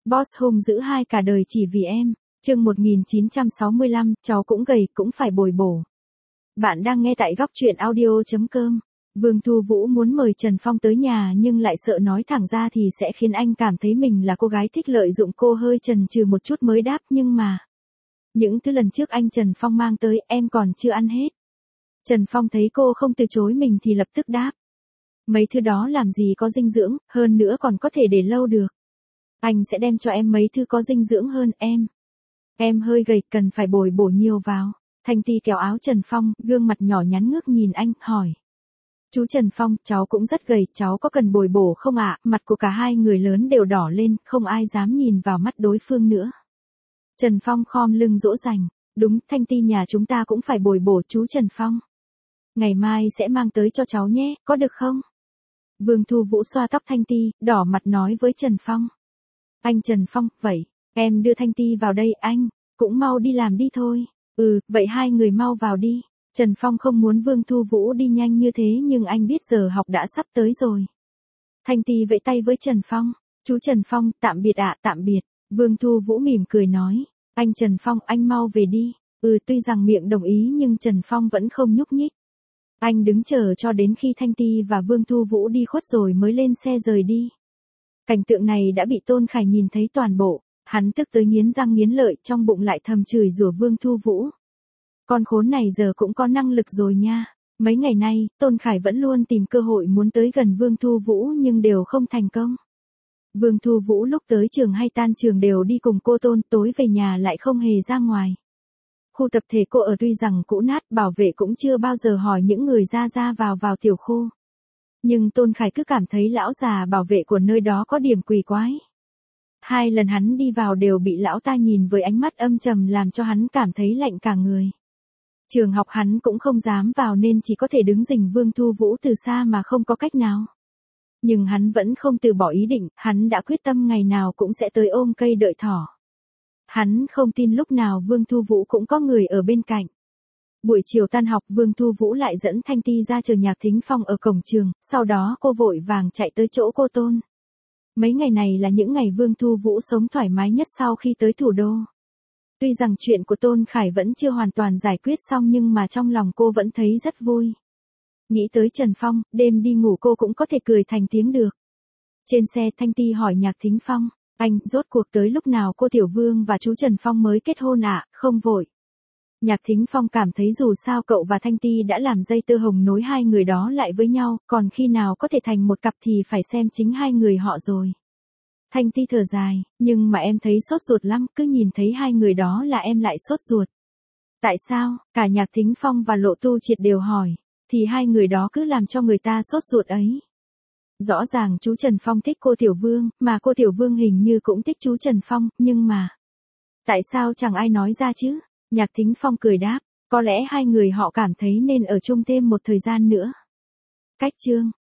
Boss hung dữ hai cả đời chỉ vì em. Chương 1965, cháu cũng gầy, cũng phải bồi bổ. Bạn đang nghe tại góc truyện audio.com. Vương Thu Vũ muốn mời Trần Phong tới nhà nhưng lại sợ nói thẳng ra thì sẽ khiến anh cảm thấy mình là cô gái thích lợi dụng, cô hơi chần chừ một chút mới đáp, nhưng mà những thứ lần trước anh Trần Phong mang tới em còn chưa ăn hết. Trần Phong thấy cô không từ chối mình thì lập tức đáp. Mấy thứ đó làm gì có dinh dưỡng, hơn nữa còn có thể để lâu được. Anh sẽ đem cho em mấy thứ có dinh dưỡng hơn em. Em hơi gầy, cần phải bồi bổ nhiều vào. Thanh Ti kéo áo Trần Phong, gương mặt nhỏ nhắn ngước nhìn anh, hỏi. Chú Trần Phong, cháu cũng rất gầy, cháu có cần bồi bổ không ạ? Mặt của cả hai người lớn đều đỏ lên, không ai dám nhìn vào mắt đối phương nữa. Trần Phong khom lưng dỗ dành. Đúng, Thanh Ti nhà chúng ta cũng phải bồi bổ chú Trần Phong. Ngày mai sẽ mang tới cho cháu nhé, có được không? Vương Thu Vũ xoa tóc Thanh Ti, đỏ mặt nói với Trần Phong. Anh Trần Phong, vậy, em đưa Thanh Ti vào đây, anh, cũng mau đi làm đi thôi. Vậy hai người mau vào đi. Trần Phong không muốn Vương Thu Vũ đi nhanh như thế nhưng anh biết giờ học đã sắp tới rồi. Thanh Ti vẫy tay với Trần Phong. Chú Trần Phong, tạm biệt ạ, tạm biệt. Vương Thu Vũ mỉm cười nói. Anh Trần Phong, anh mau về đi. Tuy rằng miệng đồng ý nhưng Trần Phong vẫn không nhúc nhích. Anh đứng chờ cho đến khi Thanh Ti và Vương Thu Vũ đi khuất rồi mới lên xe rời đi. Cảnh tượng này đã bị Tôn Khải nhìn thấy toàn bộ, hắn tức tới nghiến răng nghiến lợi, trong bụng lại thầm chửi rủa Vương Thu Vũ. Con khốn này giờ cũng có năng lực rồi nha. Mấy ngày nay, Tôn Khải vẫn luôn tìm cơ hội muốn tới gần Vương Thu Vũ nhưng đều không thành công. Vương Thu Vũ lúc tới trường hay tan trường đều đi cùng cô Tôn, tối về nhà lại không hề ra ngoài. Khu tập thể cô ở tuy rằng cũ nát, bảo vệ cũng chưa bao giờ hỏi những người ra vào tiểu khu. Nhưng Tôn Khải cứ cảm thấy lão già bảo vệ của nơi đó có điểm quỷ quái. 2 lần hắn đi vào đều bị lão ta nhìn với ánh mắt âm trầm làm cho hắn cảm thấy lạnh cả người. Trường học hắn cũng không dám vào nên chỉ có thể đứng rình Vương Thu Vũ từ xa mà không có cách nào. Nhưng hắn vẫn không từ bỏ ý định, hắn đã quyết tâm ngày nào cũng sẽ tới ôm cây đợi thỏ. Hắn không tin lúc nào Vương Thu Vũ cũng có người ở bên cạnh. Buổi chiều tan học, Vương Thu Vũ lại dẫn Thanh Ti ra chờ Nhạc Thính Phong ở cổng trường, sau đó cô vội vàng chạy tới chỗ cô Tôn. Mấy ngày này là những ngày Vương Thu Vũ sống thoải mái nhất sau khi tới thủ đô. Tuy rằng chuyện của Tôn Khải vẫn chưa hoàn toàn giải quyết xong nhưng mà trong lòng cô vẫn thấy rất vui. Nghĩ tới Trần Phong, đêm đi ngủ cô cũng có thể cười thành tiếng được. Trên xe Thanh Ti hỏi Nhạc Thính Phong, anh, rốt cuộc tới lúc nào cô Tiểu Vương và chú Trần Phong mới kết hôn ạ? Không vội. Nhạc Thính Phong cảm thấy dù sao cậu và Thanh Ti đã làm dây tơ hồng nối hai người đó lại với nhau, còn khi nào có thể thành một cặp thì phải xem chính hai người họ rồi. Thanh Ti thở dài, nhưng mà em thấy sốt ruột lắm, cứ nhìn thấy hai người đó là em lại sốt ruột. Tại sao? Cả Nhạc Thính Phong và Lộ Tu Triệt đều hỏi, thì hai người đó cứ làm cho người ta sốt ruột ấy. Rõ ràng chú Trần Phong thích cô Tiểu Vương, mà cô Tiểu Vương hình như cũng thích chú Trần Phong, nhưng mà tại sao chẳng ai nói ra chứ? Nhạc Thính Phong cười đáp, có lẽ hai người họ cảm thấy nên ở chung thêm một thời gian nữa. Cách chương